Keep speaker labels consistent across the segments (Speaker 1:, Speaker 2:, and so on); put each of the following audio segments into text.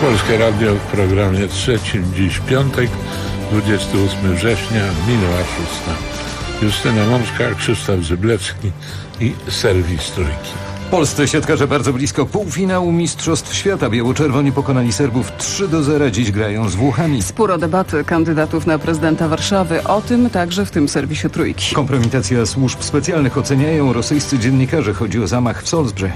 Speaker 1: Polskie Radio w programie trzecim. Dziś piątek, 28 września, minęła 6. Justyna Mączka, Krzysztof Zyblewski i serwis Trójki.
Speaker 2: Polscy siatkarze bardzo blisko półfinału Mistrzostw Świata. Biało-czerwoni pokonali Serbów 3-0. Dziś grają z Włochami.
Speaker 3: Sporo debaty kandydatów na prezydenta Warszawy. O tym także w tym serwisie Trójki.
Speaker 2: Kompromitacja służb specjalnych oceniają rosyjscy dziennikarze. Chodzi o zamach w Salisbury.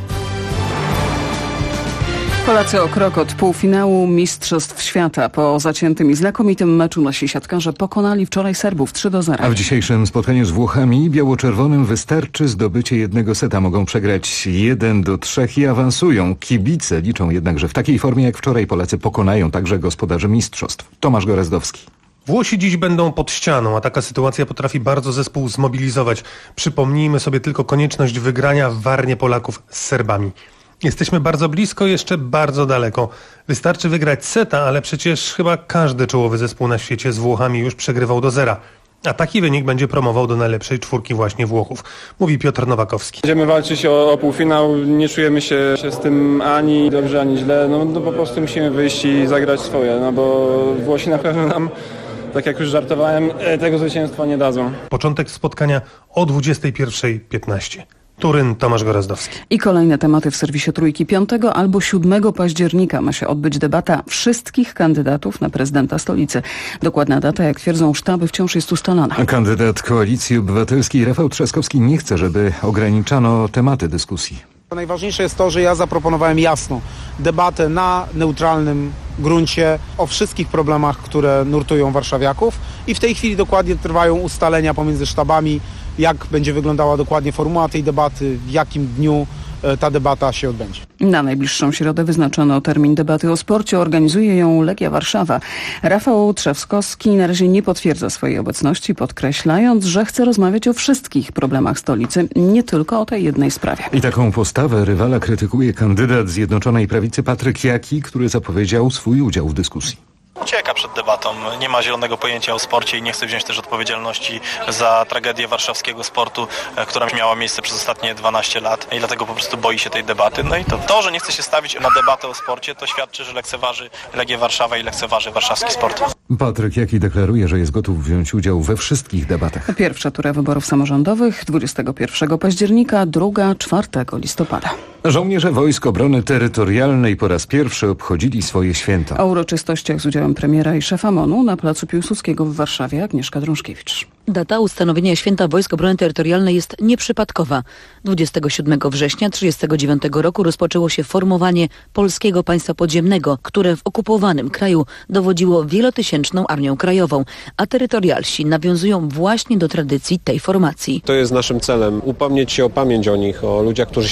Speaker 3: Polacy o krok od półfinału Mistrzostw Świata. Po zaciętym i znakomitym meczu nasi siatkarze pokonali wczoraj Serbów 3-0.
Speaker 2: A w dzisiejszym spotkaniu z Włochami biało-czerwonym wystarczy zdobycie jednego seta. Mogą przegrać 1-3 i awansują. Kibice liczą jednak, że w takiej formie jak wczoraj Polacy pokonają także gospodarzy mistrzostw. Tomasz Gorazdowski.
Speaker 4: Włosi dziś będą pod ścianą, a taka sytuacja potrafi bardzo zespół zmobilizować. Przypomnijmy sobie tylko konieczność wygrania w Warnie Polaków z Serbami. Jesteśmy bardzo blisko, jeszcze bardzo daleko. Wystarczy wygrać seta, ale przecież chyba każdy czołowy zespół na świecie z Włochami już przegrywał do 0. A taki wynik będzie promował do najlepszej czwórki właśnie Włochów, mówi Piotr Nowakowski.
Speaker 5: Będziemy walczyć o półfinał, nie czujemy się z tym ani dobrze, ani źle. No po prostu musimy wyjść i zagrać swoje, bo Włosi na pewno nam, tak jak już żartowałem, tego zwycięstwa nie dadzą.
Speaker 4: Początek spotkania o 21:15. Turyn, Tomasz Gorazdowski.
Speaker 3: I kolejne tematy w serwisie Trójki. 5 albo 7 października ma się odbyć debata wszystkich kandydatów na prezydenta stolicy. Dokładna data, jak twierdzą sztaby, wciąż jest ustalana.
Speaker 2: Kandydat Koalicji Obywatelskiej Rafał Trzaskowski nie chce, żeby ograniczano tematy dyskusji.
Speaker 6: Najważniejsze jest to, że ja zaproponowałem jasno debatę na neutralnym gruncie o wszystkich problemach, które nurtują warszawiaków i w tej chwili dokładnie trwają ustalenia pomiędzy sztabami, jak będzie wyglądała dokładnie formuła tej debaty, w jakim dniu ta debata się odbędzie.
Speaker 3: Na najbliższą środę wyznaczono termin debaty o sporcie. Organizuje ją Legia Warszawa. Rafał Trzaskowski na razie nie potwierdza swojej obecności, podkreślając, że chce rozmawiać o wszystkich problemach stolicy, nie tylko o tej jednej sprawie.
Speaker 2: I taką postawę rywala krytykuje kandydat Zjednoczonej Prawicy Patryk Jaki, który zapowiedział swój udział w dyskusji.
Speaker 7: Ucieka przed debatą, nie ma zielonego pojęcia o sporcie i nie chce wziąć też odpowiedzialności za tragedię warszawskiego sportu, która miała miejsce przez ostatnie 12 lat i dlatego po prostu boi się tej debaty. No i to, że nie chce się stawić na debatę o sporcie, to świadczy, że lekceważy Legię Warszawa i lekceważy warszawski sport.
Speaker 2: Patryk Jaki deklaruje, że jest gotów wziąć udział we wszystkich debatach.
Speaker 3: Pierwsza tura wyborów samorządowych 21 października, druga 4 listopada.
Speaker 2: Żołnierze Wojsk Obrony Terytorialnej po raz pierwszy obchodzili swoje święta.
Speaker 3: O uroczystościach z udziałem premiera i szefa MON-u na Placu Piłsudskiego w Warszawie Agnieszka Drążkiewicz.
Speaker 8: Data ustanowienia Święta Wojsk Obrony Terytorialnej jest nieprzypadkowa. 27 września 1939 roku rozpoczęło się formowanie Polskiego Państwa Podziemnego, które w okupowanym kraju dowodziło wielotysięczną Armią Krajową, a terytorialsi nawiązują właśnie do tradycji tej formacji.
Speaker 9: To jest naszym celem, upomnieć się o pamięć o nich, o ludziach, którzy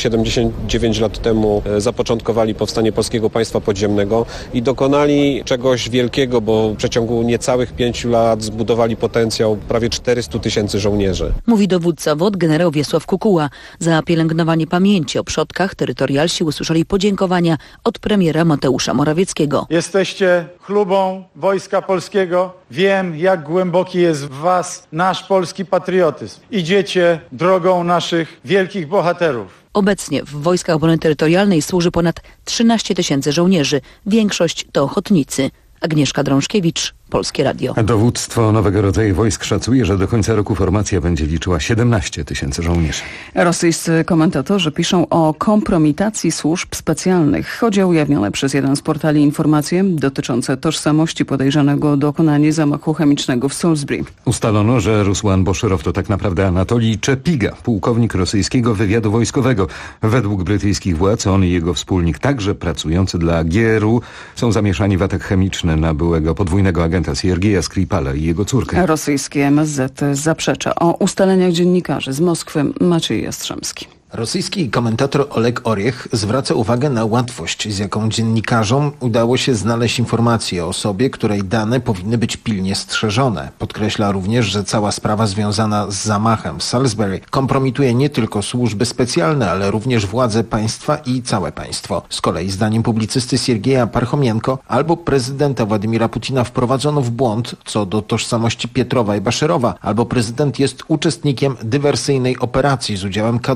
Speaker 9: 79 lat temu zapoczątkowali powstanie Polskiego Państwa Podziemnego i dokonali czegoś wielkiego, bo w przeciągu niecałych 5 lat zbudowali potencjał prawie 400 000 żołnierzy.
Speaker 8: Mówi dowódca WOT generał Wiesław Kukuła. Za pielęgnowanie pamięci o przodkach terytorialsi usłyszeli podziękowania od premiera Mateusza Morawieckiego.
Speaker 10: Jesteście chlubą Wojska Polskiego. Wiem, jak głęboki jest w was nasz polski patriotyzm. Idziecie drogą naszych wielkich bohaterów.
Speaker 8: Obecnie w Wojskach Obrony Terytorialnej służy ponad 13 000 żołnierzy. Większość to ochotnicy. Agnieszka Drążkiewicz, Polskie Radio.
Speaker 2: Dowództwo nowego rodzaju wojsk szacuje, że do końca roku formacja będzie liczyła 17 000 żołnierzy.
Speaker 3: Rosyjscy komentatorzy piszą o kompromitacji służb specjalnych. Chodzi o ujawnione przez jeden z portali informacje dotyczące tożsamości podejrzanego o dokonanie zamachu chemicznego w Salisbury.
Speaker 2: Ustalono, że Rusłan Boszyrow to tak naprawdę Anatolij Czepiga, pułkownik rosyjskiego wywiadu wojskowego. Według brytyjskich władz on i jego wspólnik, także pracujący dla GRU, są zamieszani w atak chemiczny na byłego podwójnego agenta Siergieja Skripala i jego córkę.
Speaker 3: Rosyjskie MSZ zaprzecza. O ustaleniach dziennikarzy z Moskwy Maciej Jastrzębski.
Speaker 11: Rosyjski komentator Oleg Oriech zwraca uwagę na łatwość, z jaką dziennikarzom udało się znaleźć informacje o osobie, której dane powinny być pilnie strzeżone. Podkreśla również, że cała sprawa związana z zamachem w Salisbury kompromituje nie tylko służby specjalne, ale również władze państwa i całe państwo. Z kolei zdaniem publicysty Siergieja Parchomienko albo prezydenta Władimira Putina wprowadzono w błąd co do tożsamości Pietrowa i Baszyrowa, albo prezydent jest uczestnikiem dywersyjnej operacji z udziałem kadrowych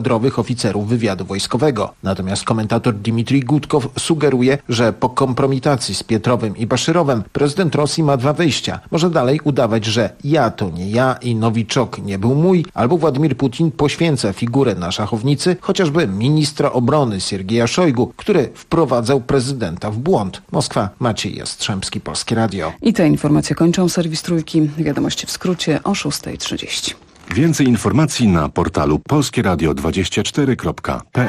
Speaker 11: oficerów wywiadu wojskowego. Natomiast komentator Dmitrij Gudkow sugeruje, że po kompromitacji z Pietrowem i Baszyrowem prezydent Rosji ma dwa wyjścia. Może dalej udawać, że ja to nie ja i Nowiczok nie był mój, albo Władimir Putin poświęca figurę na szachownicy, chociażby ministra obrony Siergieja Szojgu, który wprowadzał prezydenta w błąd. Moskwa, Maciej Jastrzębski, Polskie Radio.
Speaker 3: I te informacje kończą serwis Trójki. Wiadomości w skrócie o 6:30.
Speaker 12: Więcej informacji na portalu polskieradio24.pl.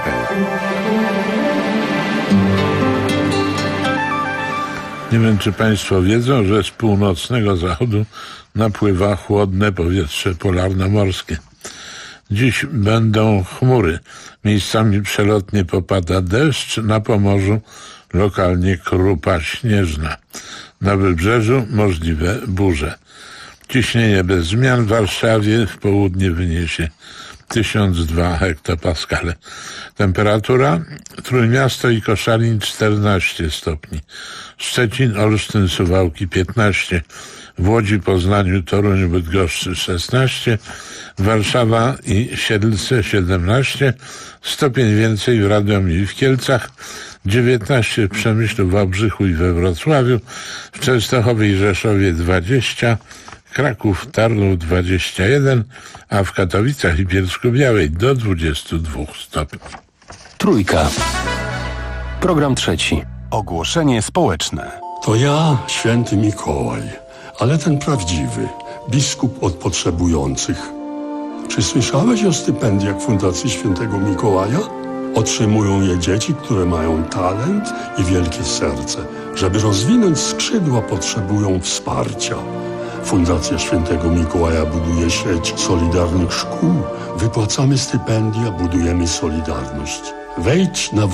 Speaker 1: Nie wiem, czy Państwo wiedzą, że z północnego zachodu napływa chłodne powietrze polarno-morskie. Dziś będą chmury. Miejscami przelotnie popada deszcz, na Pomorzu lokalnie krupa śnieżna. Na Wybrzeżu możliwe burze. Ciśnienie bez zmian w Warszawie w południe wyniesie 1002 hektopaskale. Temperatura Trójmiasto i Koszalin 14 stopni. Szczecin, Olsztyn, Suwałki 15. W Łodzi, Poznaniu, Toruniu, Bydgoszczy 16. Warszawa i Siedlce 17. Stopień więcej w Radomiu i w Kielcach. 19 w Przemyślu, Wałbrzychu i we Wrocławiu. W Częstochowie i Rzeszowie 20. Kraków, Tarnów 21, a w Katowicach i Bielsku-Białej do 22 stopni.
Speaker 13: Trójka. Program trzeci. Ogłoszenie społeczne.
Speaker 14: To ja, święty Mikołaj, ale ten prawdziwy, biskup od potrzebujących. Czy słyszałeś o stypendiach Fundacji Świętego Mikołaja? Otrzymują je dzieci, które mają talent i wielkie serce. Żeby rozwinąć skrzydła, potrzebują wsparcia. Fundacja Świętego Mikołaja buduje sieć solidarnych szkół. Wypłacamy stypendia, budujemy solidarność. Wejdź na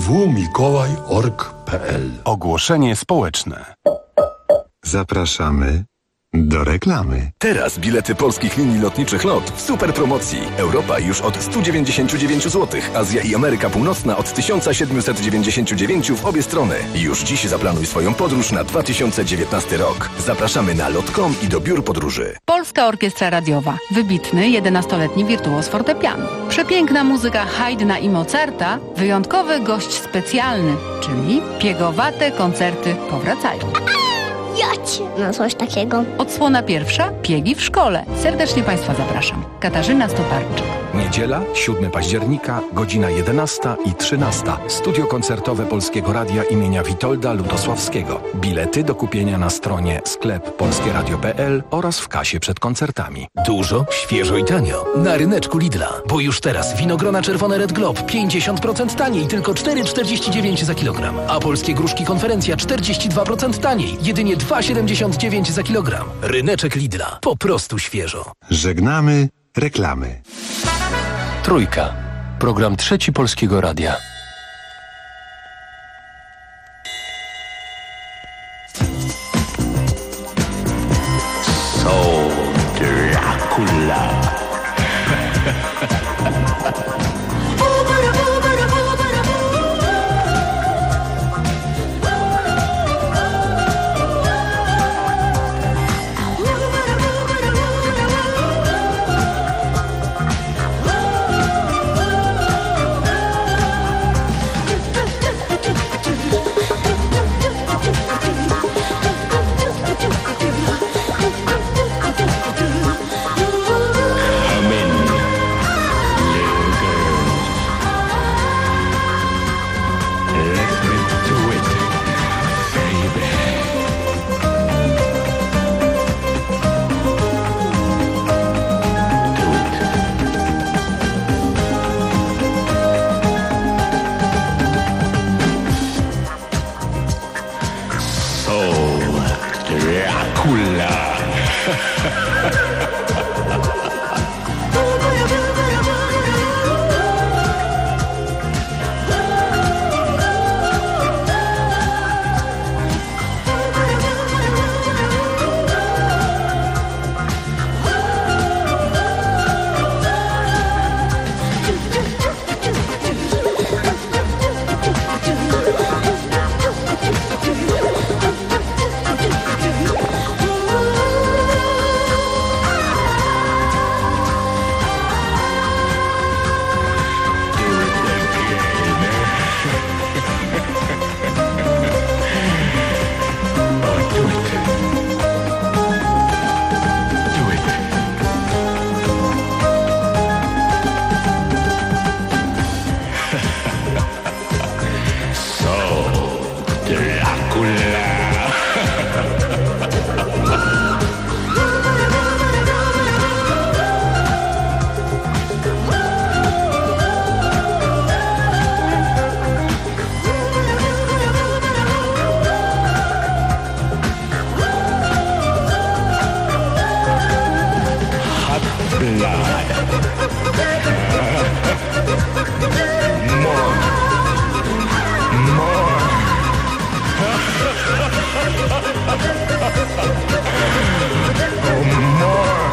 Speaker 14: www.mikołaj.org.pl.
Speaker 13: Ogłoszenie społeczne.
Speaker 12: Zapraszamy do reklamy.
Speaker 15: Teraz bilety polskich linii lotniczych LOT w super promocji. Europa już od 199 zł, Azja i Ameryka Północna od 1799 w obie strony. Już dziś zaplanuj swoją podróż na 2019 rok. Zapraszamy na lot.com i do biur podróży.
Speaker 16: Polska Orkiestra Radiowa. Wybitny 11-letni wirtuoz fortepianu. Przepiękna muzyka Haydna i Mozarta. Wyjątkowy gość specjalny, czyli piegowate koncerty powracają.
Speaker 17: Jacie. No coś takiego.
Speaker 16: Odsłona pierwsza, Piegi w szkole. Serdecznie Państwa zapraszam. Katarzyna Stoparczyk.
Speaker 15: Niedziela, 7 października, godzina 11 i 13. Studio koncertowe Polskiego Radia imienia Witolda Lutosławskiego. Bilety do kupienia na stronie sklep polskieradio.pl oraz w kasie przed koncertami.
Speaker 18: Dużo, świeżo i tanio. Na ryneczku Lidla. Bo już teraz winogrona czerwone Red Globe 50% taniej, tylko 4,49 za kilogram. A polskie gruszki Konferencja 42% taniej, jedynie 2,79 za kilogram. Ryneczek Lidla. Po prostu świeżo.
Speaker 12: Żegnamy reklamy.
Speaker 13: Trójka. Program trzeci Polskiego Radia.
Speaker 18: So Dracula.
Speaker 19: blood. More. Oh, more.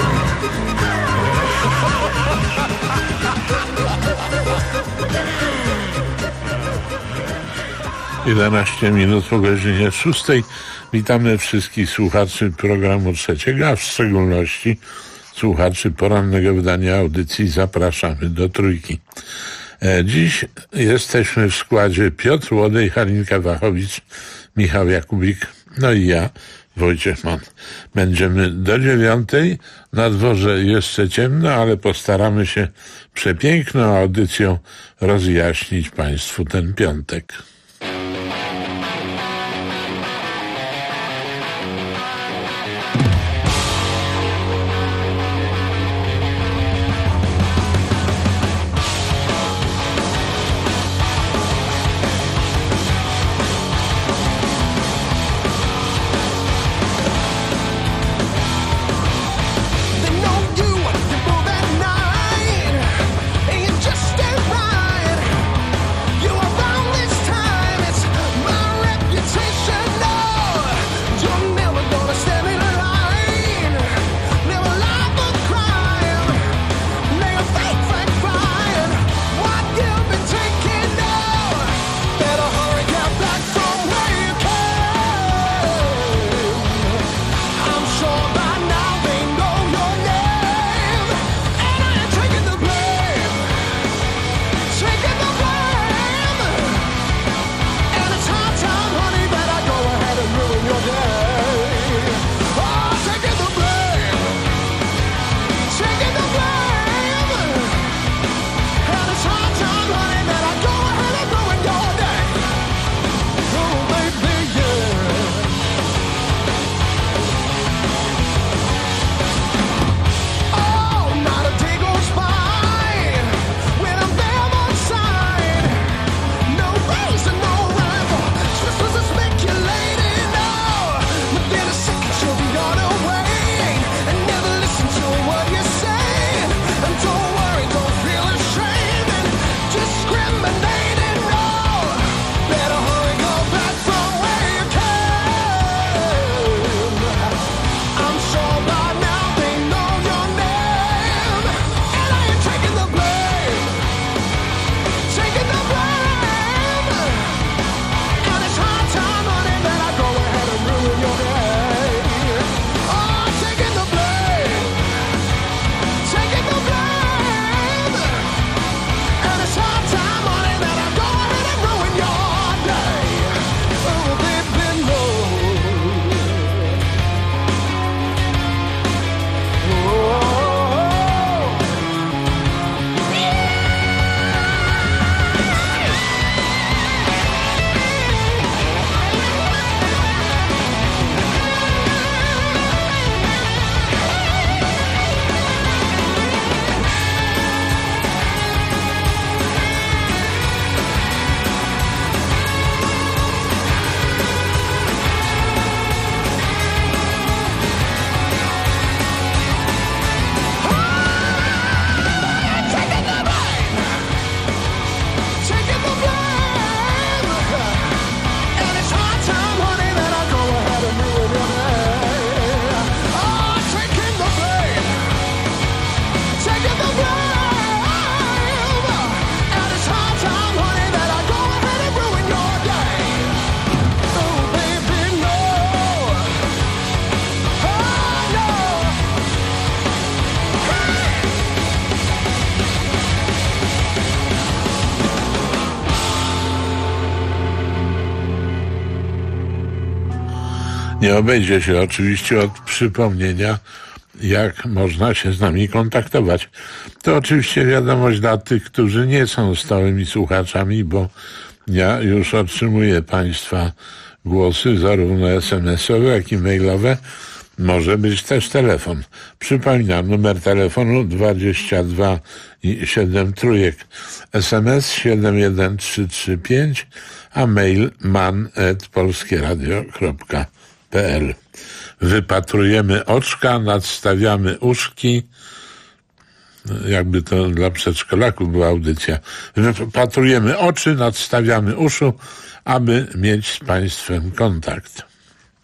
Speaker 1: 11 minut po godzinie 6. Witamy wszystkich słuchaczy programu Trzeciego, a w szczególności słuchaczy porannego wydania audycji Zapraszamy do Trójki. Dziś jesteśmy w składzie Piotr Łodej, Halinka Wachowicz, Michał Jakubik, no i ja, Wojciech Mann. Będziemy do 9:00. Na dworze jeszcze ciemno, ale postaramy się przepiękną audycją rozjaśnić Państwu ten piątek. Nie obejdzie się oczywiście od przypomnienia, jak można się z nami kontaktować. To oczywiście wiadomość dla tych, którzy nie są stałymi słuchaczami, bo ja już otrzymuję Państwa głosy, zarówno SMS-owe, jak i mailowe. Może być też telefon. Przypominam, numer telefonu 22 i 7 trójek. SMS 71335, a mail man@polskieradio.pl. Wypatrujemy oczka, nadstawiamy uszki. jakby to dla przedszkolaków była audycja. Wypatrujemy oczy, nadstawiamy uszu, aby mieć z państwem kontakt.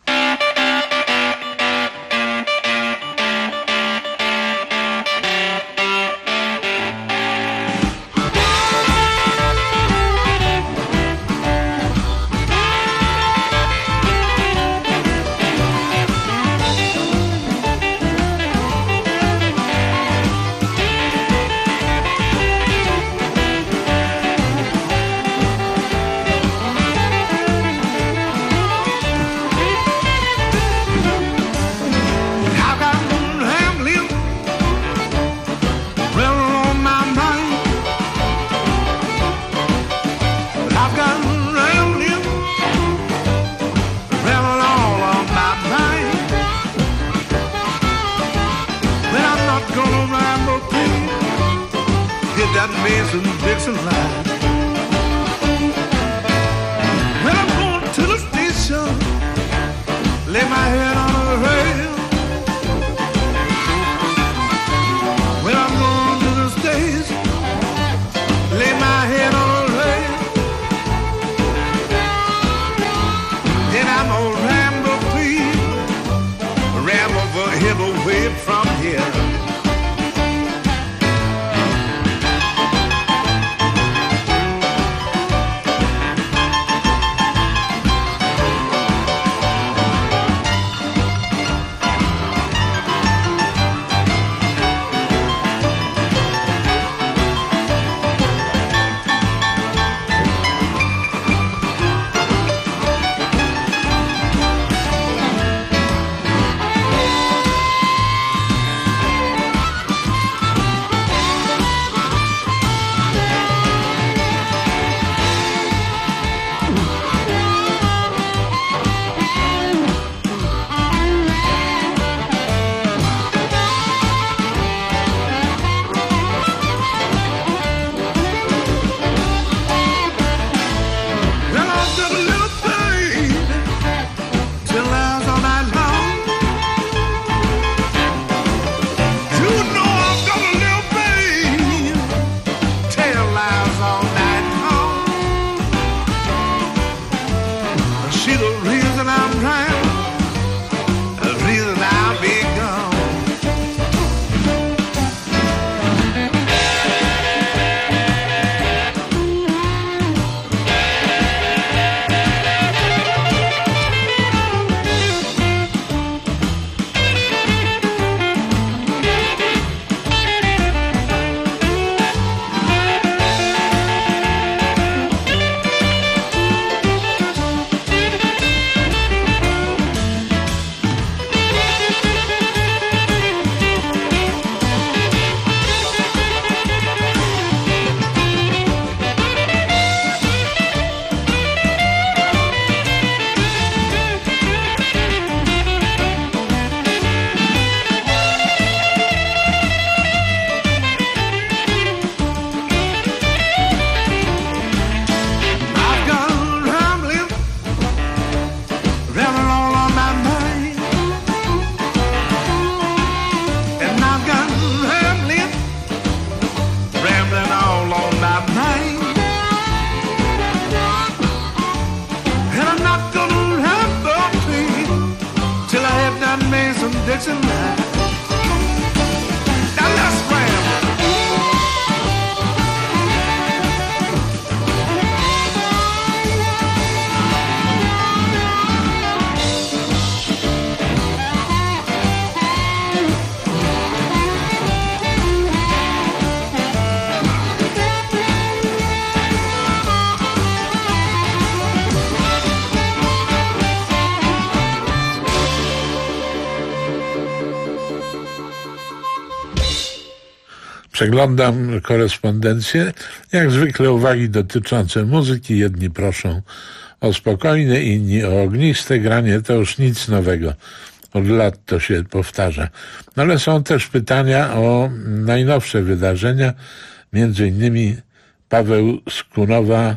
Speaker 1: Przeglądam korespondencję. Jak zwykle uwagi dotyczące muzyki. Jedni proszą o spokojne, inni o ogniste granie. To już nic nowego. Od lat to się powtarza. No ale są też pytania o najnowsze wydarzenia. Między innymi Paweł z Kunowa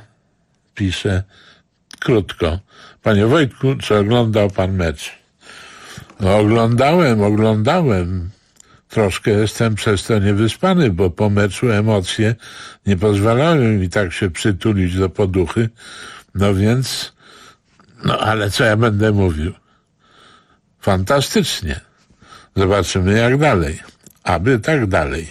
Speaker 1: pisze krótko. Panie Wojtku, czy oglądał pan mecz? No, oglądałem. troszkę jestem przez to niewyspany, bo po meczu emocje nie pozwalają mi tak się przytulić do poduchy. No więc, ale co ja będę mówił? Fantastycznie. Zobaczymy jak dalej. Aby tak dalej.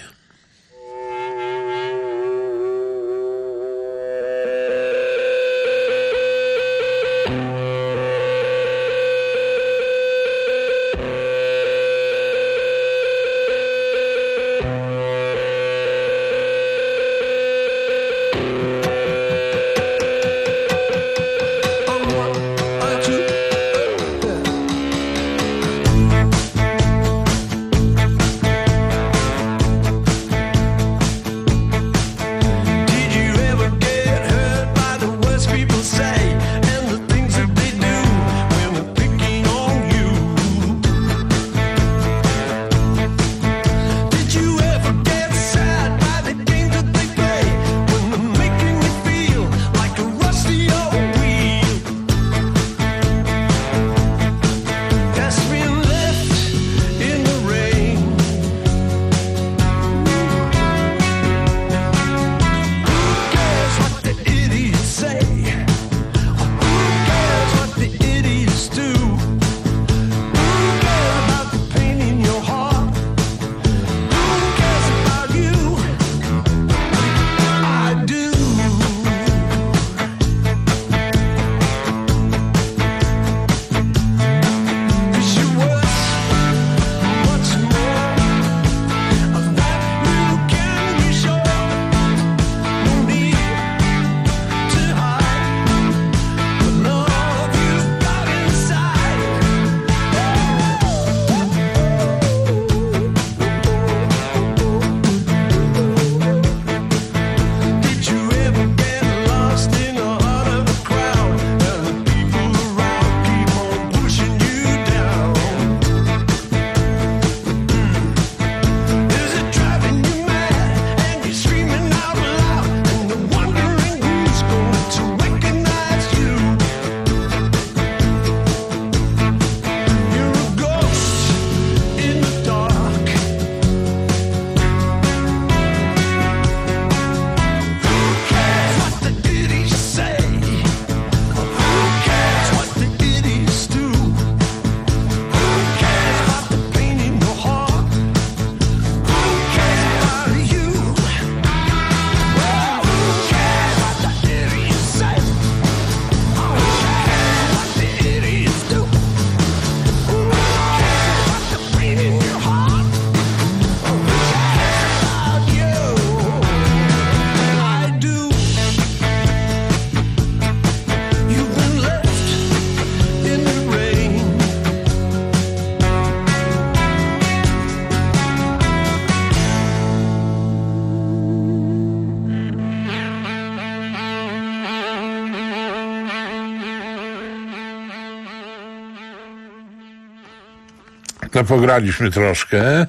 Speaker 1: No pograliśmy troszkę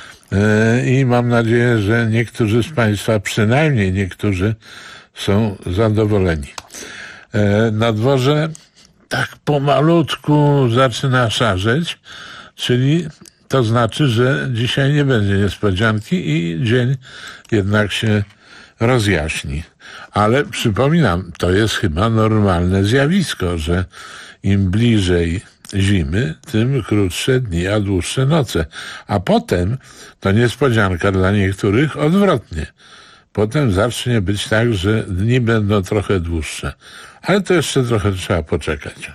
Speaker 1: i mam nadzieję, że niektórzy z Państwa, przynajmniej niektórzy, są zadowoleni. Na dworze tak pomalutku zaczyna szarzeć, czyli to znaczy, że dzisiaj nie będzie niespodzianki i dzień jednak się rozjaśni. Ale przypominam, to jest chyba normalne zjawisko, że im bliżej zimy, tym krótsze dni, a dłuższe noce. A potem to niespodzianka dla niektórych odwrotnie. Potem zacznie być tak, że dni będą trochę dłuższe. Ale to jeszcze trochę trzeba poczekać.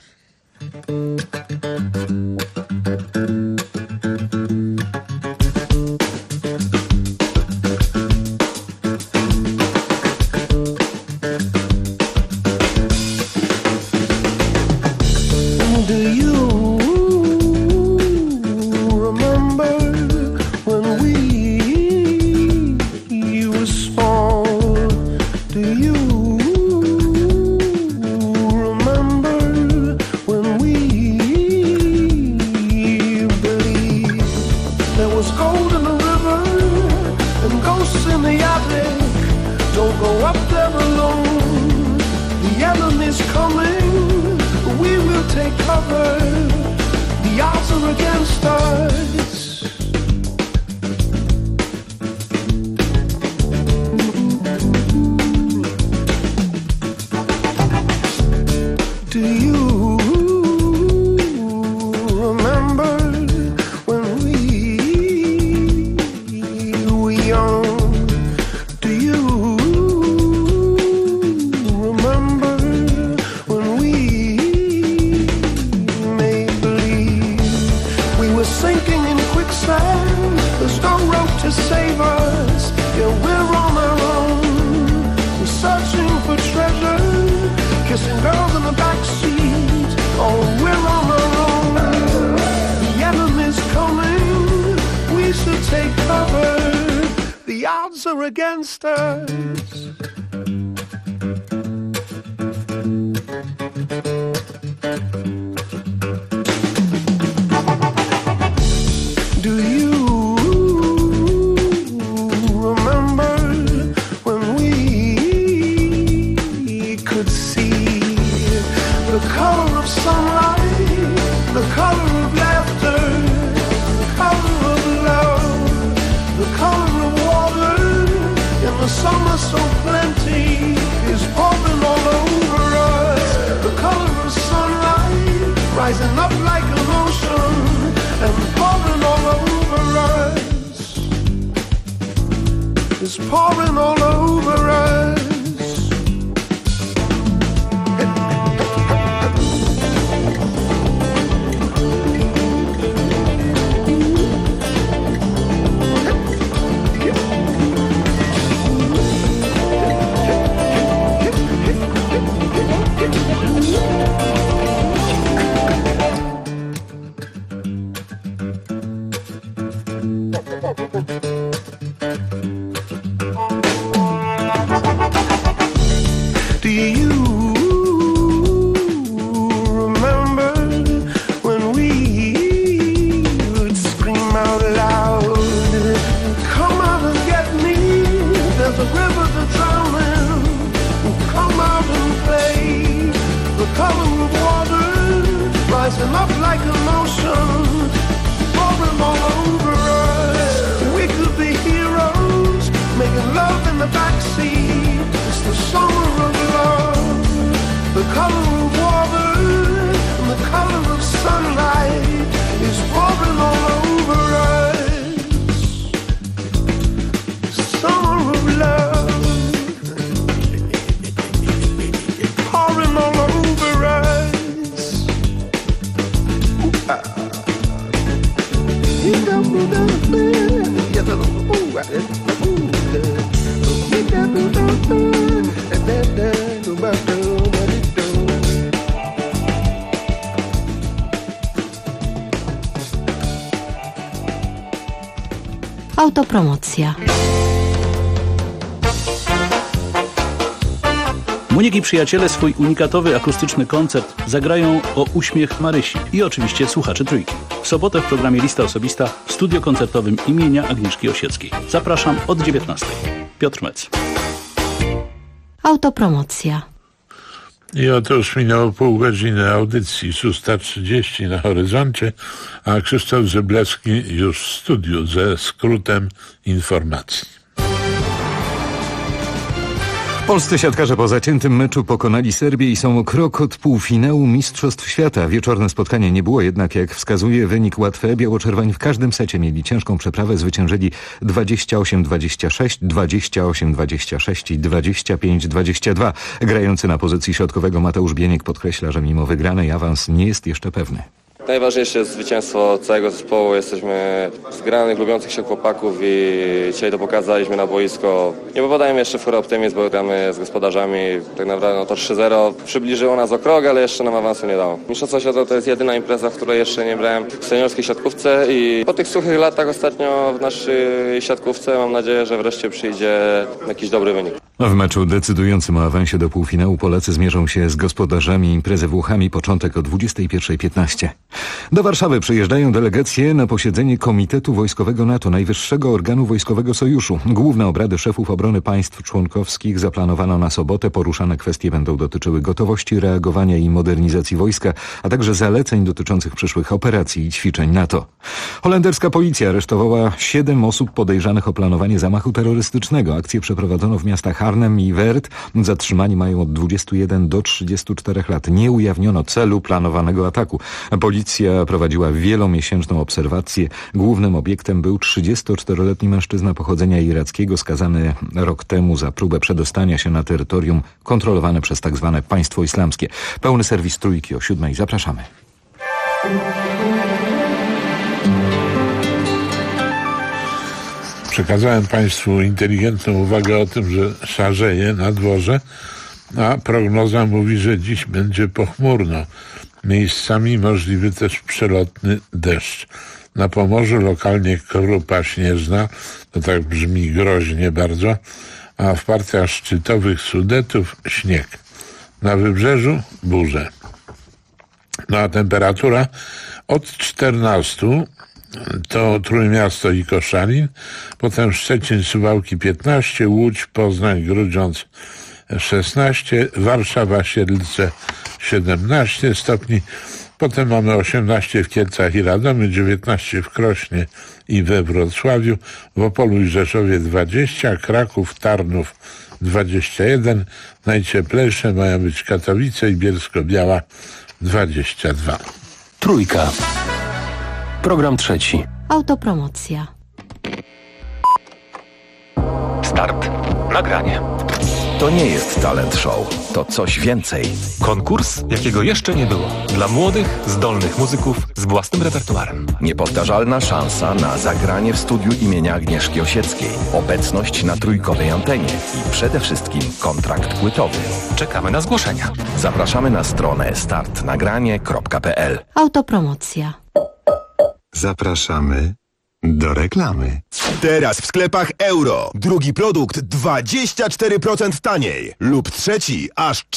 Speaker 19: sinking in quicksand. There's no rope to save us. Yeah, we're on our own. We're searching for treasure, kissing girls in the backseat. Oh, we're on our own. The enemy's coming. We should take cover. The odds are against us. Do you remember when we could see the color of sunlight, the color of laughter, the color of love, the color of water in the summer so plenty is pouring all over us. The color of sunlight rising up like an ocean and pouring all over us. It's pouring all over us. Do you remember when we would scream out loud, come out and get me, there's a river to drown in, come out and play, the color of water rising up like an ocean, pouring all over us. We could be heroes, making love in the backseat. It's the summer of love, the color of water and the color of sunlight is pouring all over us. Summer of love, pouring all over us.
Speaker 20: Autopromocja.
Speaker 21: Monik i przyjaciele swój unikatowy akustyczny koncert zagrają o uśmiech Marysi i oczywiście słuchaczy Trójki. W sobotę w programie Lista Osobista w studio koncertowym imienia Agnieszki Osieckiej. Zapraszam od 19:00. Piotr Mec.
Speaker 20: Autopromocja.
Speaker 1: I oto już minęło pół godziny audycji, 6:30 na horyzoncie, a Krzysztof Zyblewski już w studiu ze skrótem informacji.
Speaker 2: Polscy siatkarze po zaciętym meczu pokonali Serbię i są o krok od półfinału Mistrzostw Świata. Wieczorne spotkanie nie było jednak, jak wskazuje wynik łatwe. Biało-czerwoni w każdym secie mieli ciężką przeprawę, zwyciężyli 28-26, 28-26 i 25-22. Grający na pozycji środkowego Mateusz Bieniek podkreśla, że mimo wygranej awans nie jest jeszcze pewny.
Speaker 22: Najważniejsze jest zwycięstwo całego zespołu. Jesteśmy zgranych, lubiących się chłopaków i dzisiaj to pokazaliśmy na boisko. Nie popadajmy jeszcze w optymizm, bo gramy z gospodarzami. Tak naprawdę to 3-0 przybliżyło nas o krok, ale jeszcze nam awansu nie dało. Mistrzostwo Świata to jest jedyna impreza, w której jeszcze nie brałem w seniorskiej siatkówce i po tych suchych latach ostatnio w naszej siatkówce mam nadzieję, że wreszcie przyjdzie jakiś dobry wynik.
Speaker 2: W meczu decydującym o awansie do półfinału Polacy zmierzą się z gospodarzami imprezy Włochami. Początek o 21:15. Do Warszawy przyjeżdżają delegacje na posiedzenie Komitetu Wojskowego NATO, najwyższego organu wojskowego sojuszu. Główne obrady szefów obrony państw członkowskich zaplanowano na sobotę. Poruszane kwestie będą dotyczyły gotowości reagowania i modernizacji wojska, a także zaleceń dotyczących przyszłych operacji i ćwiczeń NATO. Holenderska policja aresztowała 7 osób podejrzanych o planowanie zamachu terrorystycznego. Akcję przeprowadzono w miastach Arnhem i Weert. Zatrzymani mają od 21 do 34 lat. Nie ujawniono celu planowanego ataku. Policja prowadziła wielomiesięczną obserwację. Głównym obiektem był 34-letni mężczyzna pochodzenia irackiego, skazany rok temu za próbę przedostania się na terytorium kontrolowane przez tzw. państwo islamskie. Pełny serwis Trójki o 7:00. Zapraszamy.
Speaker 1: Przekazałem Państwu inteligentną uwagę o tym, że szarzeje na dworze, a prognoza mówi, że dziś będzie pochmurno. Miejscami możliwy też przelotny deszcz. Na Pomorzu lokalnie krupa śnieżna, to tak brzmi groźnie bardzo, a w partiach szczytowych Sudetów śnieg. Na wybrzeżu burze. No a temperatura od 14 to Trójmiasto i Koszalin, potem Szczecin, Suwałki 15, Łódź, Poznań, Grudziądz 16, Warszawa, Siedlce 17 stopni, potem mamy 18 w Kielcach i Radomiu, 19 w Krośnie i we Wrocławiu, w Opolu i Rzeszowie 20, Kraków, Tarnów 21, najcieplejsze mają być Katowice i Bielsko-Biała 22.
Speaker 13: Trójka. Program trzeci.
Speaker 5: Autopromocja.
Speaker 20: Start. Nagranie.
Speaker 15: To nie jest talent show, to coś więcej.
Speaker 20: Konkurs, jakiego jeszcze nie było. Dla młodych, zdolnych muzyków z własnym repertuarem.
Speaker 15: Niepowtarzalna szansa na zagranie w studiu imienia Agnieszki Osieckiej. Obecność na trójkowej antenie i przede wszystkim kontrakt płytowy.
Speaker 20: Czekamy na zgłoszenia.
Speaker 15: Zapraszamy na stronę startnagranie.pl.
Speaker 5: Autopromocja.
Speaker 12: Zapraszamy do reklamy.
Speaker 23: Teraz w sklepach Euro. Drugi produkt 24% taniej. Lub trzeci aż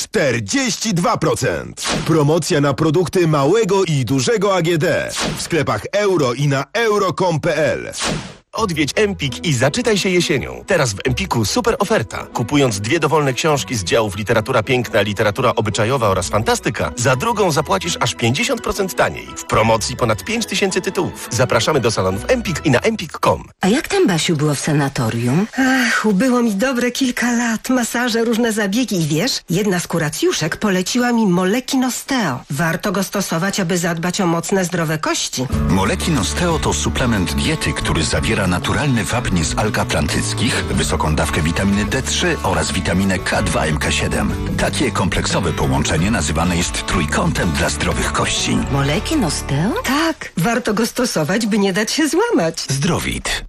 Speaker 23: 42%. Promocja na produkty małego i dużego AGD. W sklepach Euro i na euro.com.pl.
Speaker 24: Odwiedź Empik i zaczytaj się jesienią. Teraz w Empiku super oferta. Kupując 2 dowolne książki z działów literatura piękna, literatura obyczajowa oraz fantastyka, za drugą zapłacisz aż 50% taniej. W promocji ponad 5000 tytułów. Zapraszamy do salonów Empik i na empik.com.
Speaker 25: A jak tam, Basiu, było w sanatorium?
Speaker 26: Ach, ubyło mi dobre kilka lat. Masaże, różne zabiegi i wiesz, jedna z kuracjuszek poleciła mi Moleki Nosteo. Warto go stosować, aby zadbać o mocne, zdrowe kości.
Speaker 27: Moleki Nosteo to suplement diety, który zawiera naturalny wapń z alg atlantyckich, wysoką dawkę witaminy D3 oraz witaminę K2-MK7. Takie kompleksowe połączenie nazywane jest trójkątem dla zdrowych kości.
Speaker 25: Moleki Nosteo?
Speaker 26: Tak, warto go stosować, by nie dać się złamać.
Speaker 27: Zdrowit.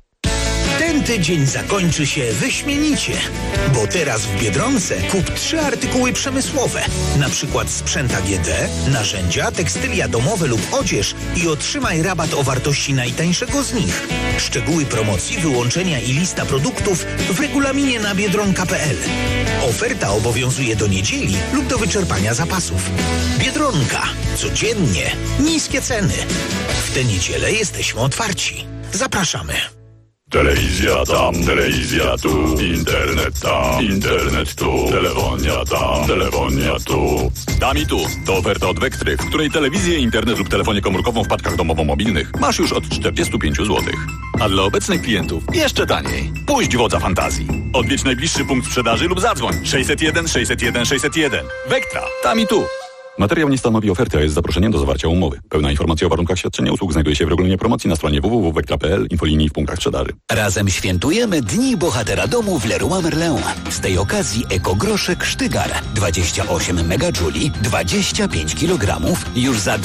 Speaker 28: Ten tydzień zakończy się wyśmienicie, bo teraz w Biedronce kup 3 artykuły przemysłowe, na przykład sprzęt AGD, narzędzia, tekstylia domowe lub odzież i otrzymaj rabat o wartości najtańszego z nich. Szczegóły promocji, wyłączenia i lista produktów w regulaminie na biedronka.pl. Oferta obowiązuje do niedzieli lub do wyczerpania zapasów. Biedronka. Codziennie niskie ceny. W tę niedzielę jesteśmy otwarci. Zapraszamy.
Speaker 29: Telewizja tam, telewizja tu, internet tam, internet tu, telefonia tam, telefonia tu.
Speaker 30: Tam i tu. To oferta od Wektry, w której telewizję, internet lub telefonię komórkową w paczkach domowo-mobilnych masz już od 45 zł. A dla obecnych klientów jeszcze taniej. Puść wodza fantazji. Odwiedź najbliższy punkt sprzedaży lub zadzwoń 601 601 601. Wektra. Tam i tu. Materiał nie stanowi oferty, a jest zaproszeniem do zawarcia umowy. Pełna informacja o warunkach świadczenia usług znajduje się w regulaminie promocji na stronie www.wektra.pl, infolinii w punktach sprzedaży.
Speaker 18: Razem świętujemy Dni Bohatera Domu w Leroy Merlin. Z tej okazji ekogroszek Sztygar 28 megajuli, 25 kg już za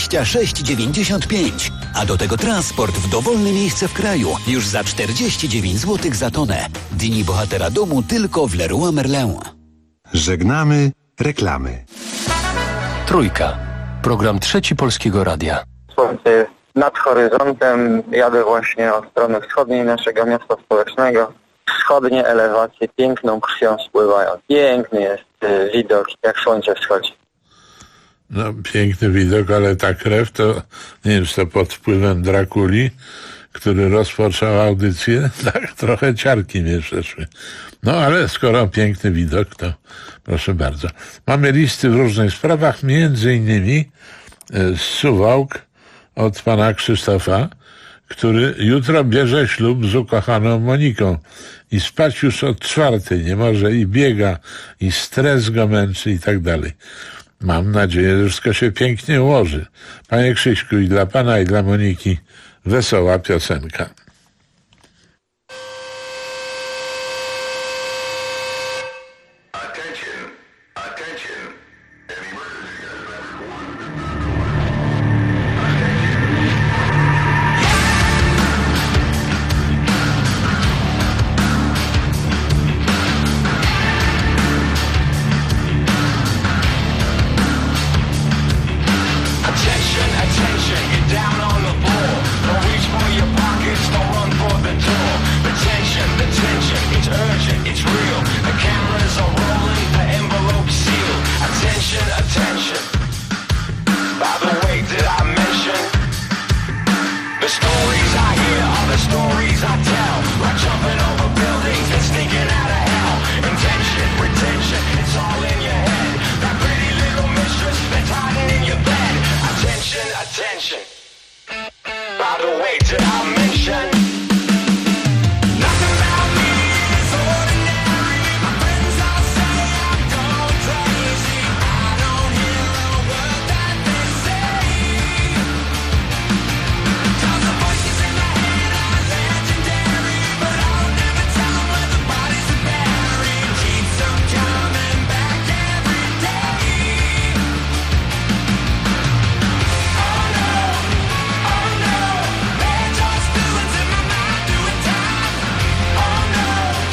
Speaker 18: 26,95. A do tego transport w dowolne miejsce w kraju już za 49 zł za tonę. Dni Bohatera Domu tylko w Leroy Merlin.
Speaker 12: Żegnamy reklamy.
Speaker 13: Trójka. Program trzeci Polskiego Radia.
Speaker 31: Słońce jest nad horyzontem. Jadę właśnie od strony wschodniej naszego miasta stołecznego. Wschodnie elewacje piękną krwią spływają. Piękny jest widok, jak słońce wschodzi.
Speaker 1: No, piękny widok, ale ta krew to, nie wiem, czy to pod wpływem Drakuli, który rozpoczął audycję, tak trochę ciarki mnie przeszły. No, ale skoro piękny widok, to proszę bardzo. Mamy listy w różnych sprawach, między innymi z Suwałk od pana Krzysztofa, który jutro bierze ślub z ukochaną Moniką i spać już od 4:00 nie może i biega, i stres go męczy i tak dalej. Mam nadzieję, że wszystko się pięknie ułoży. Panie Krzyśku, i dla pana, i dla Moniki wesoła piosenka.
Speaker 19: way, did I mention? Nothing about me is ordinary. My friends all say I'm going crazy. I don't hear a word that they say. 'Cause the voices in my head are legendary, but I'll never tell them where the bodies are buried. Keeps them coming back every day. Oh no, they're just villains in my mind doing time. Oh no,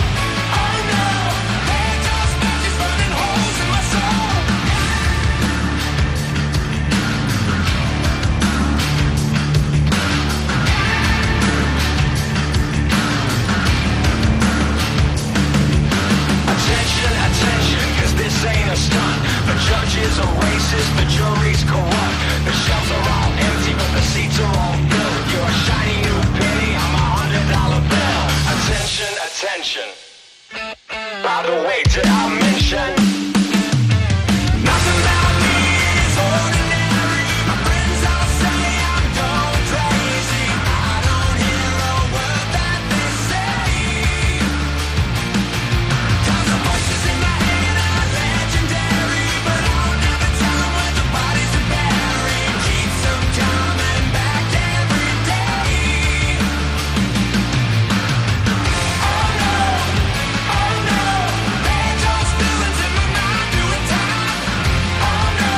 Speaker 19: they're just matches burning holes in my soul. Attention, attention, 'cause this ain't a stunt. The judges are racist, the jury's corrupt. The shelves are all empty, but the seats are all filled. You're a shiny new penny, I'm $100 bill. Attention, attention. By the way, did I mention? Nothing about me is ordinary. My friends all say I'm going crazy. I don't hear a word that they say. 'Cause the voices in my head are legendary, but I'll never tell them where the bodies are buried. Keeps them coming back every day. Oh no, they're just villains in my mind doing time. Oh no,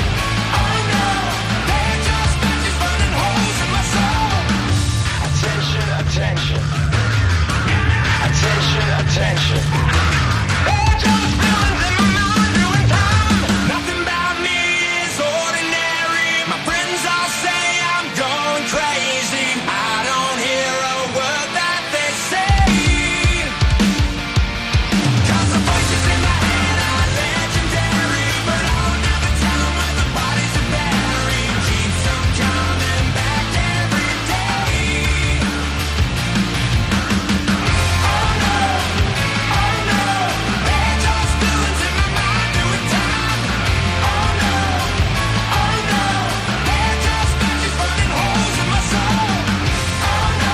Speaker 19: they're just matches burning holes in my soul. Attention, attention. Attention, attention. They're just villains in my mind doing time. Nothing about me is ordinary. My friends all say I'm going crazy. I don't hear a word that they say. 'Cause the voices in my head are legendary, but I'll never tell them where the bodies are buried. Keeps them coming back every day. Oh no, they're just villains in my mind doing time. Oh no, they're just matches burning holes in my soul. Oh no,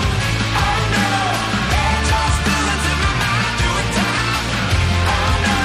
Speaker 19: they're just villains in my mind doing time. Oh no,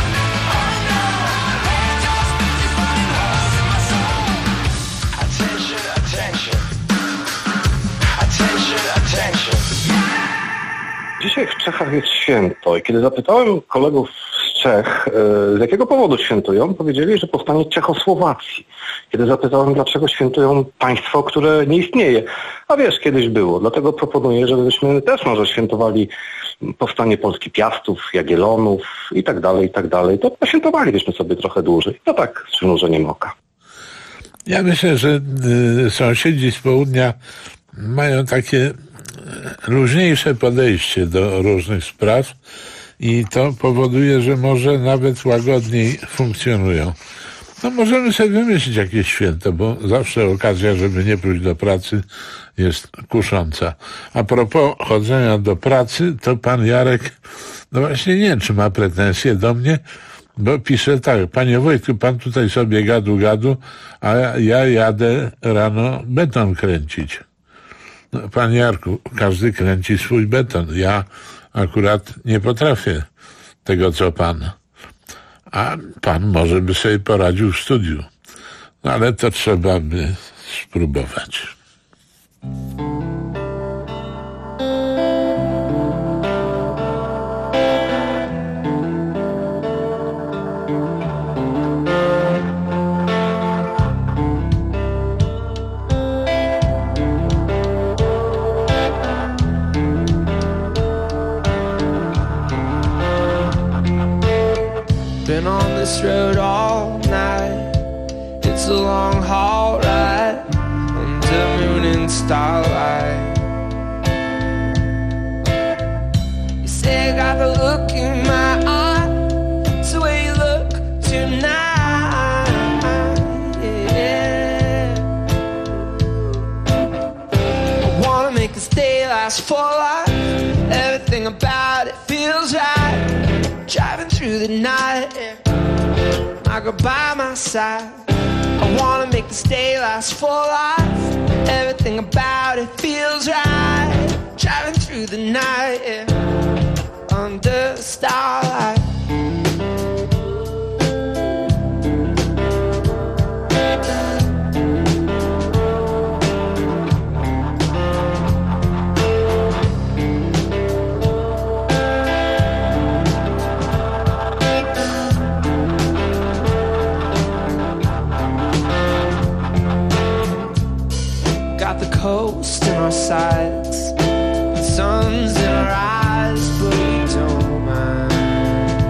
Speaker 19: they're just matches burning holes in my soul. Attention, attention. Attention, attention.
Speaker 3: Dzisiaj w Czechach jest święto i kiedy zapytałem kolegów z Czech, z jakiego powodu świętują, powiedzieli, że powstanie Czechosłowacji. Kiedy zapytałem, dlaczego świętują państwo, które nie istnieje, a wiesz, kiedyś było. Dlatego proponuję, żebyśmy też może świętowali powstanie Polski Piastów, Jagiellonów i tak dalej. To poświętowalibyśmy sobie trochę dłużej. To tak z przymrużeniem oka.
Speaker 1: Ja myślę, że sąsiedzi z południa mają takie luźniejsze podejście do różnych spraw i to powoduje, że może nawet łagodniej funkcjonują. No możemy sobie wymyślić jakieś święto, bo zawsze okazja, żeby nie pójść do pracy, jest kusząca. A propos chodzenia do pracy, to pan Jarek, no właśnie nie wiem, czy ma pretensje do mnie, bo pisze tak: panie Wojtku, pan tutaj sobie gadu, a ja jadę rano beton kręcić. No, panie Jarku, każdy kręci swój beton. Ja akurat nie potrafię tego, co pan. A pan może by sobie poradził w studiu. No, ale to trzeba by spróbować.
Speaker 19: Been on this road all night. It's a long haul ride under moon and starlight. You say I got the look in my eye. It's the way you look tonight. Yeah. I wanna make this day last for life. Everything about it feels right. Driving through the night, my girl by my side. I I wanna make this day last for life. Everything about it feels right. Driving through the night, yeah, under the starlight. Coast in our sights, the sun's in our eyes, but we don't mind.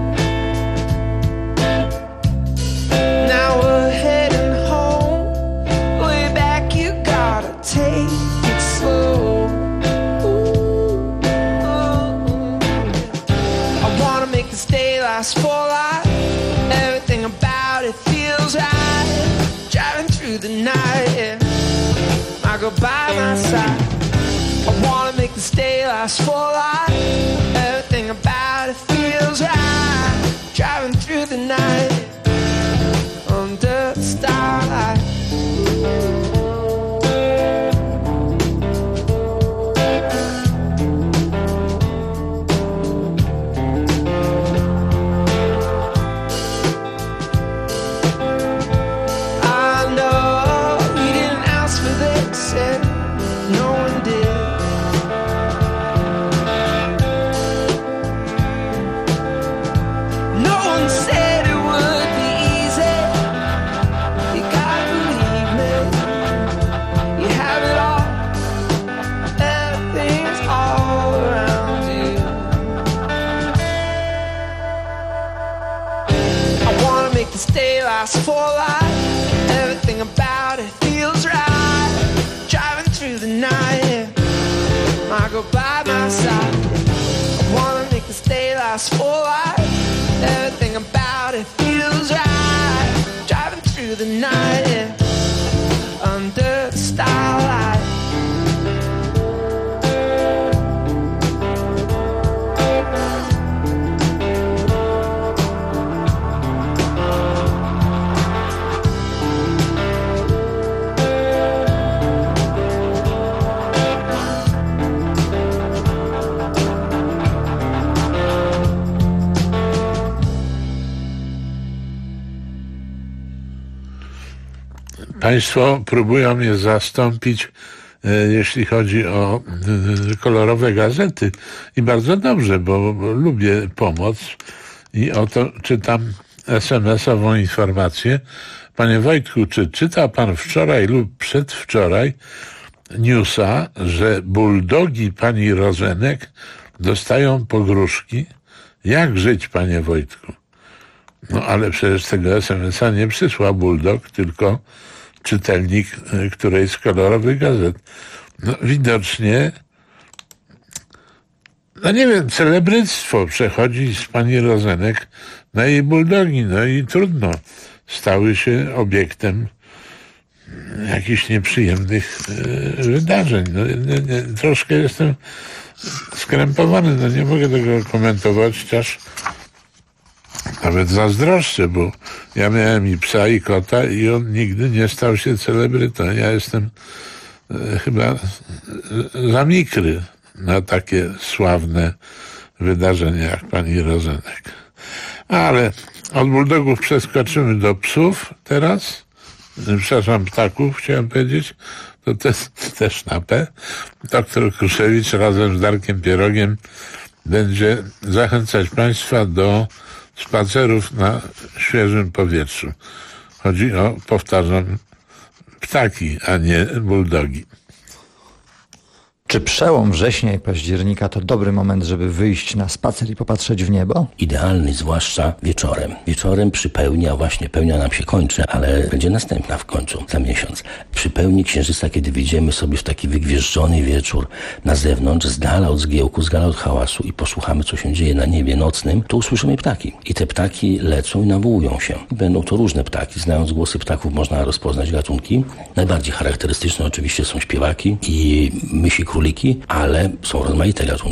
Speaker 19: Now we're heading home, way back you gotta take it slow. Ooh, ooh. I wanna make this day last for life. Everything about it feels right. Driving through the night, yeah. I go by my side. I wanna make this day last for life. Everything about it feels right. Driving through the night under the starlight. For life, everything about it feels right. Driving through the night, I go by my side. I wanna make this day last for life. Everything about it feels right. Driving through the night, under the starlight.
Speaker 1: Państwo próbują mnie zastąpić, jeśli chodzi o kolorowe gazety i bardzo dobrze, bo lubię pomoc i oto czytam SMS-ową informację. Panie Wojtku, czy czytał pan wczoraj lub przedwczoraj newsa, że buldogi pani Rozenek dostają pogróżki? Jak żyć, panie Wojtku? No ale przecież tego SMS-a nie przysłał bulldog, tylko czytelnik którejś z kolorowych gazet. No widocznie, no nie wiem, celebryctwo przechodzi z pani Rozenek na jej bulldogi, no i trudno. Stały się obiektem jakichś nieprzyjemnych wydarzeń. No, troszkę jestem skrępowany, no nie mogę tego komentować, chociaż nawet zazdroszczę, bo ja miałem i psa, i kota i on nigdy nie stał się celebrytą. Ja jestem chyba za mikry na takie sławne wydarzenia jak pani Rozenek. Ale od bulldogów przeskoczymy do psów teraz. Przepraszam, ptaków chciałem powiedzieć. To też na P. Doktor Kruszewicz razem z Darkiem Pierogiem będzie zachęcać państwa do spacerów na świeżym powietrzu. Chodzi o, powtarzam, ptaki, a nie bulldogi.
Speaker 4: Czy przełom września i października to dobry moment, żeby wyjść na spacer i popatrzeć w niebo?
Speaker 6: Idealny, zwłaszcza wieczorem. Wieczorem przy pełni, a właśnie pełnia nam się kończy, ale będzie następna w końcu, za miesiąc. Przy pełni księżyca, kiedy wyjdziemy sobie w taki wygwieżdżony wieczór na zewnątrz, z dala od zgiełku, z dala od hałasu i posłuchamy, co się dzieje na niebie nocnym, to usłyszymy ptaki. I te ptaki lecą i nawołują się. Będą to różne ptaki. Znając głosy ptaków można rozpoznać gatunki. Najbardziej charakterystyczne oczywiście są śpiewaki i mysi króliki, ale są rozmaite gatunki.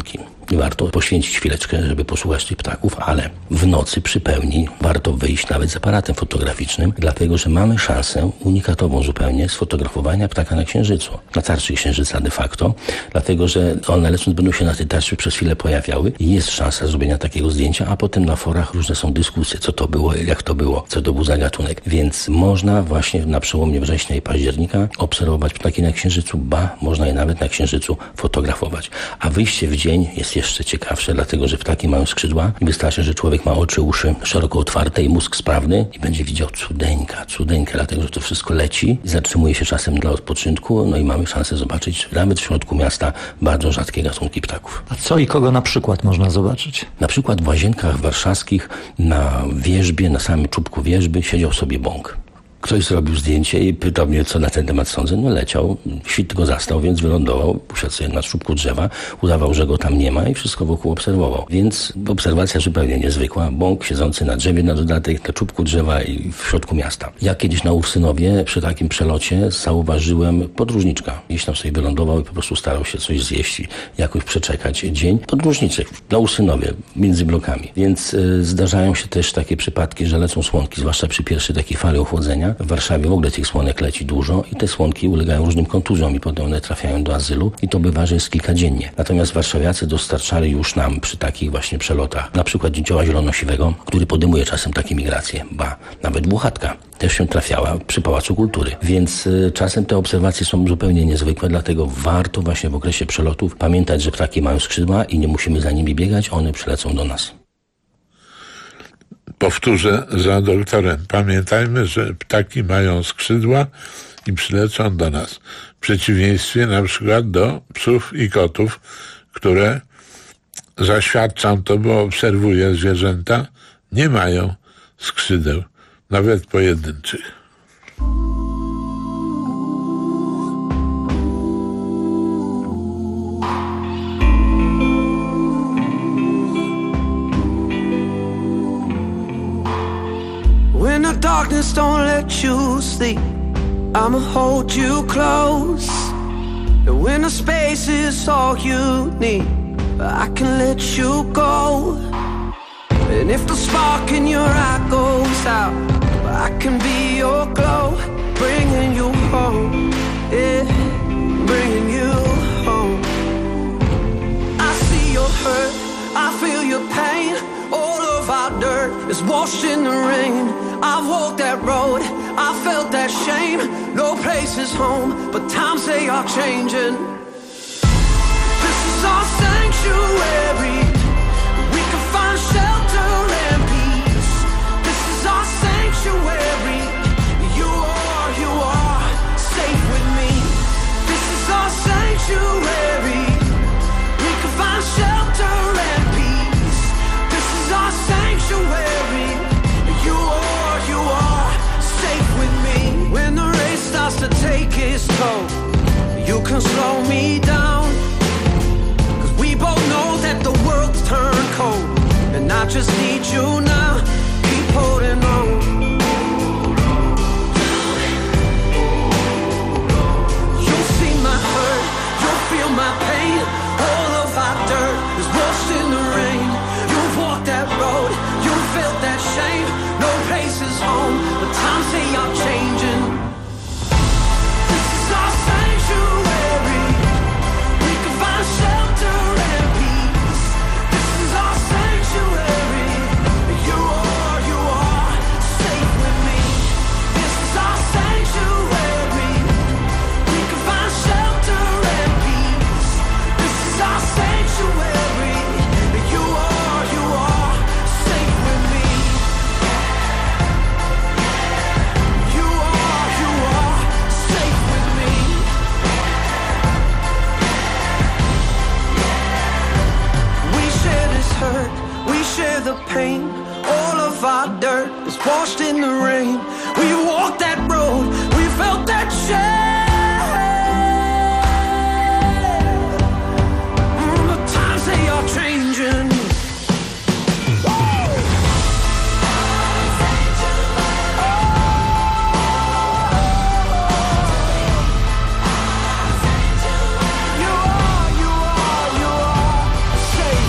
Speaker 6: warto poświęcić chwileczkę, żeby posłuchać tych ptaków, ale w nocy przy pełni warto wyjść nawet z aparatem fotograficznym, dlatego że mamy szansę unikatową zupełnie sfotografowania ptaka na Księżycu, na tarczy Księżyca de facto, dlatego że one lecąc będą się na tej tarczy przez chwilę pojawiały i jest szansa zrobienia takiego zdjęcia, a potem na forach różne są dyskusje, co to było, jak to było, co to był za gatunek. Więc można właśnie na przełomie września i października obserwować ptaki na Księżycu, można je nawet na Księżycu fotografować. A wyjście w dzień jest jeszcze ciekawsze, dlatego że ptaki mają skrzydła i wystarczy, że człowiek ma oczy, uszy szeroko otwarte i mózg sprawny i będzie widział cudeńkę, dlatego że to wszystko leci, zatrzymuje się czasem dla odpoczynku, no i mamy szansę zobaczyć nawet w środku miasta bardzo rzadkie gatunki ptaków.
Speaker 4: A co i kogo na przykład można zobaczyć?
Speaker 6: Na przykład w Łazienkach Warszawskich na wierzbie, na samym czubku wierzby siedział sobie bąk. Ktoś zrobił zdjęcie i pytał mnie, co na ten temat sądzę. No leciał, świt go zastał, więc wylądował, usiadł sobie na czubku drzewa, udawał, że go tam nie ma i wszystko wokół obserwował. Więc obserwacja zupełnie niezwykła. Bąk siedzący na drzewie na dodatek, na czubku drzewa i w środku miasta. Ja kiedyś na Ursynowie przy takim przelocie zauważyłem podróżniczka. Gdzieś tam sobie wylądował i po prostu starał się coś zjeść i jakoś przeczekać dzień. Podróżniczek na Ursynowie, między blokami. Więc zdarzają się też takie przypadki, że lecą słonki, zwłaszcza przy pierwszej takiej fali ochłodzenia. W Warszawie w ogóle tych słonek leci dużo i te słonki ulegają różnym kontuzjom i potem one trafiają do azylu i to bywa, że jest kilka dziennie. Natomiast warszawiacy dostarczali już nam przy takich właśnie przelotach, na przykład dzięcioła zielonosiwego, który podejmuje czasem takie migracje, nawet włochatka też się trafiała przy Pałacu Kultury. Więc czasem te obserwacje są zupełnie niezwykłe, dlatego warto właśnie w okresie przelotów pamiętać, że ptaki mają skrzydła i nie musimy za nimi biegać, one przylecą do nas.
Speaker 1: Powtórzę za doktorem. Pamiętajmy, że ptaki mają skrzydła i przylecą do nas. W przeciwieństwie na przykład do psów i kotów, które, zaświadczam to, bo obserwuję zwierzęta, nie mają skrzydeł, nawet pojedynczych.
Speaker 19: When the darkness don't let you sleep, I'ma hold you close. And when the space is all you need, I can let you go. And if the spark in your eye goes out, I can be your glow, bringing you home, yeah, bringing you home. I see your hurt, I feel your pain. All of our dirt is washed in the rain. I've walked that road, I felt that shame. No place is home, but times they are changing. This is our sanctuary. We can find shelter and peace. This is our sanctuary. You are safe with me. This is our sanctuary. We can find shelter and peace. This is our sanctuary. You are safe with me. When the race starts to take its toll, you can slow me down. 'Cause we both know that the world's turned cold, and I just need you now. Keep holding on. You'll see my hurt, you'll feel my pain. All of our dirt is washed in the rain. You've walked that road, you felt that shame. No place is home, but times they are changing. This is our sanctuary. We can find shelter and peace. This is our sanctuary. You are safe with me. This is our sanctuary. We can find shelter and peace. This is our sanctuary. You are safe with me. You are safe with me. We share this hurt, we share the pain. All of our dirt is washed in the rain. We walked that road, we felt that shame. The times they are changing. You are safe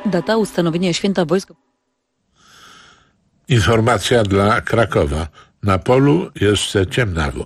Speaker 2: Data ustanowienia święta wojsk.
Speaker 1: Informacja dla Krakowa. Na polu jeszcze ciemnawo.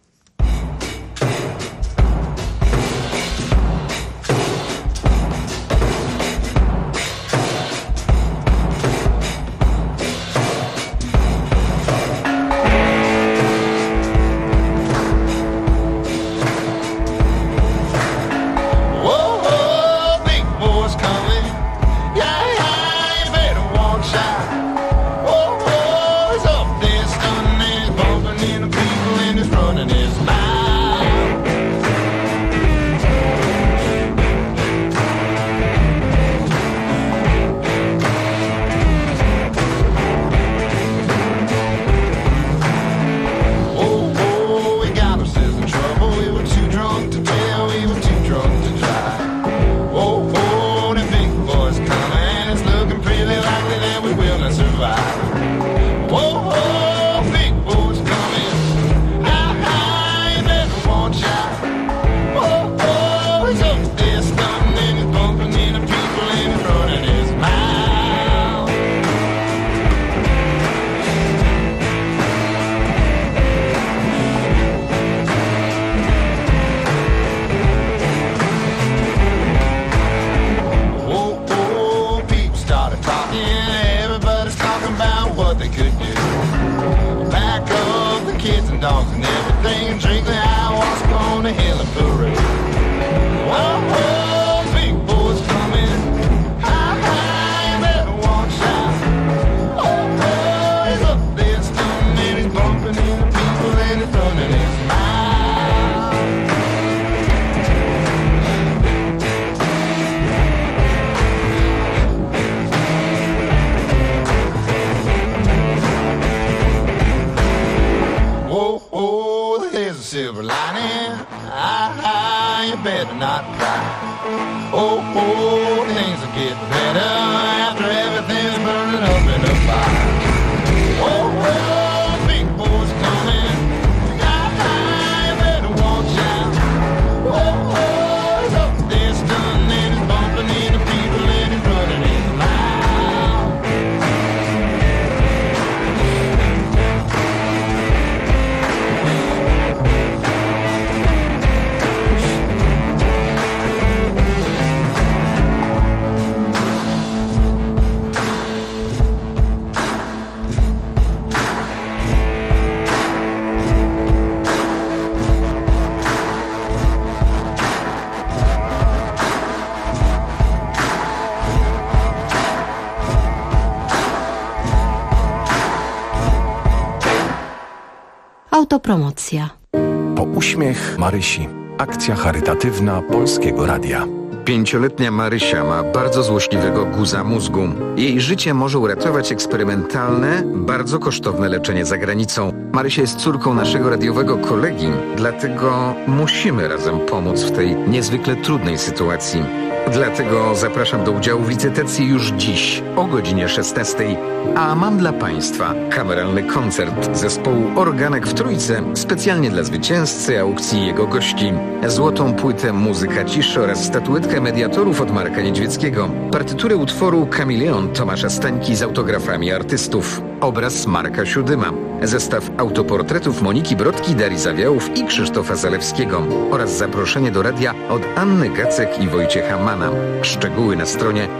Speaker 5: Autopromocja.
Speaker 15: Po uśmiech Marysi. Akcja charytatywna Polskiego Radia.
Speaker 7: 5-letnia Marysia ma bardzo złośliwego guza mózgu. Jej życie może uratować eksperymentalne, bardzo kosztowne leczenie za granicą. Marysia jest córką naszego radiowego kolegi, dlatego musimy razem pomóc w tej niezwykle trudnej sytuacji. Dlatego zapraszam do udziału w licytacji już dziś o godzinie 16. A mam dla Państwa kameralny koncert zespołu Organek w Trójce specjalnie dla zwycięzcy aukcji i jego gości. Złotą płytę Muzyka ciszy oraz statuetkę mediatorów od Marka Niedźwieckiego. Partyturę utworu Kameleon Tomasza Stańki z autografami artystów. Obraz Marka Siódyma. Zestaw autoportretów Moniki Brodki, Darii Zawiałów i Krzysztofa Zalewskiego. Oraz zaproszenie do radia od Anny Gacek i Wojciecha Mana. Szczegóły na stronie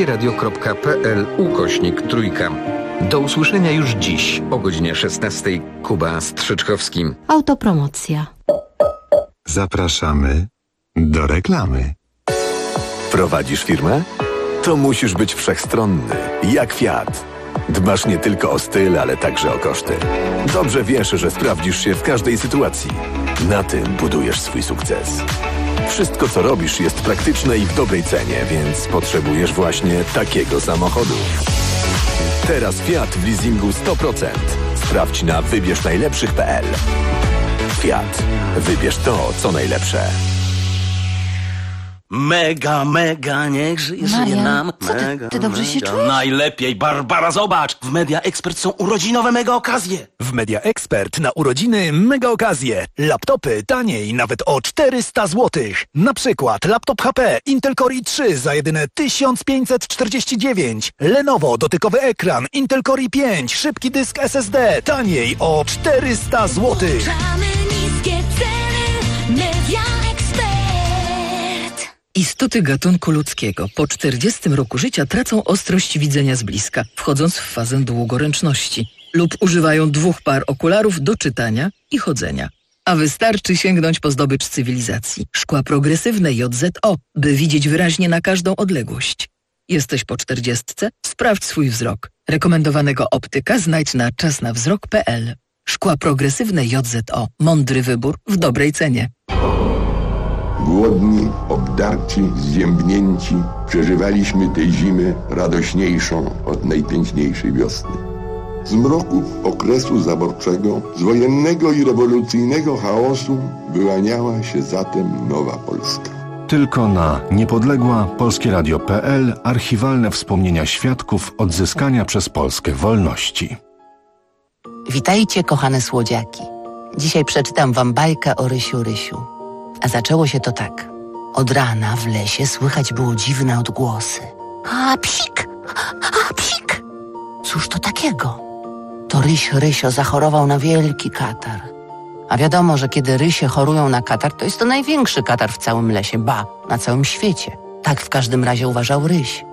Speaker 7: polskieradio.pl/Trójka. Do usłyszenia już dziś o godzinie 16. Kuba Strzyczkowski.
Speaker 5: Autopromocja.
Speaker 12: Zapraszamy do reklamy.
Speaker 23: Prowadzisz firmę? To musisz być wszechstronny, jak Fiat. Dbasz nie tylko o styl, ale także o koszty. Dobrze wiesz, że sprawdzisz się w każdej sytuacji. Na tym budujesz swój sukces. Wszystko, co robisz, jest praktyczne i w dobrej cenie, więc potrzebujesz właśnie takiego samochodu. Teraz Fiat w leasingu 100%. Sprawdź na wybierznajlepszych.pl. Fiat. Wybierz to, co najlepsze.
Speaker 8: Mega, niech żyje nam.
Speaker 25: Co ty dobrze się czujesz?
Speaker 8: Najlepiej, Barbara, zobacz! W Media Expert są urodzinowe mega okazje.
Speaker 18: W Media Expert na urodziny mega okazje. Laptopy taniej nawet o 400 zł. Na przykład laptop HP Intel Core i3 za jedyne 1549. Lenovo dotykowy ekran Intel Core i5, szybki dysk SSD taniej o 400 zł.
Speaker 9: Istoty gatunku ludzkiego po 40 roku życia tracą ostrość widzenia z bliska, wchodząc w fazę długoręczności lub używają 2 par okularów do czytania i chodzenia. A wystarczy sięgnąć po zdobycz cywilizacji – szkła progresywne JZO, by widzieć wyraźnie na każdą odległość. Jesteś po 40? Sprawdź swój wzrok. Rekomendowanego optyka znajdź na czasnawzrok.pl. Szkła progresywne JZO. Mądry wybór w dobrej cenie.
Speaker 10: Głodni, obdarci, zziębnięci, przeżywaliśmy tę zimę radośniejszą od najpiękniejszej wiosny. Z mroków okresu zaborczego, z wojennego i rewolucyjnego chaosu wyłaniała się zatem nowa Polska.
Speaker 12: Tylko na niepodległa-polskieradio.pl archiwalne wspomnienia świadków odzyskania przez Polskę wolności.
Speaker 11: Witajcie, kochane słodziaki. Dzisiaj przeczytam wam bajkę o Rysiu Rysiu. A zaczęło się to tak. Od rana w lesie słychać było dziwne odgłosy. A psik! A psik! Cóż to takiego? To Ryś Rysio zachorował na wielki katar. A wiadomo, że kiedy rysie chorują na katar, to jest to największy katar w całym lesie, ba, na całym świecie. Tak w każdym razie uważał Ryś.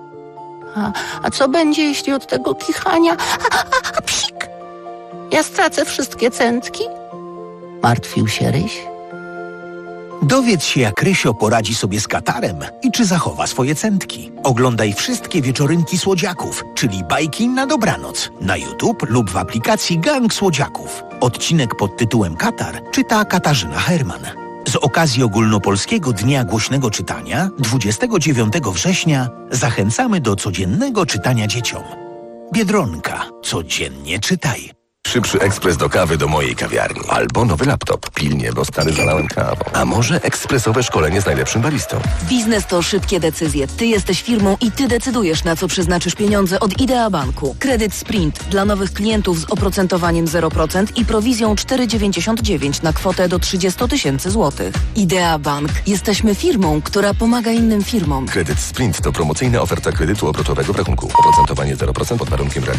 Speaker 11: A co będzie, jeśli od tego kichania... A psik! Ja stracę wszystkie cętki? Martwił się Ryś.
Speaker 28: Dowiedz się, jak Rysio poradzi sobie z katarem i czy zachowa swoje cętki. Oglądaj wszystkie wieczorynki słodziaków, czyli bajki na dobranoc, na YouTube lub w aplikacji Gang Słodziaków. Odcinek pod tytułem Katar czyta Katarzyna Herman. Z okazji Ogólnopolskiego Dnia Głośnego Czytania 29 września zachęcamy do codziennego czytania dzieciom. Biedronka. Codziennie czytaj.
Speaker 15: Szybszy ekspres do kawy do mojej kawiarni. Albo nowy laptop. Pilnie, bo stary zalałem kawą. A może ekspresowe szkolenie z najlepszym baristą.
Speaker 2: Biznes to szybkie decyzje. Ty jesteś firmą i ty decydujesz, na co przeznaczysz pieniądze od Idea Banku. Kredyt Sprint dla nowych klientów z oprocentowaniem 0% i prowizją 4,99 na kwotę do 30 000 złotych. Idea Bank. Jesteśmy firmą, która pomaga innym firmom.
Speaker 15: Kredyt Sprint to promocyjna oferta kredytu obrotowego w rachunku. Oprocentowanie 0% pod warunkiem realizacji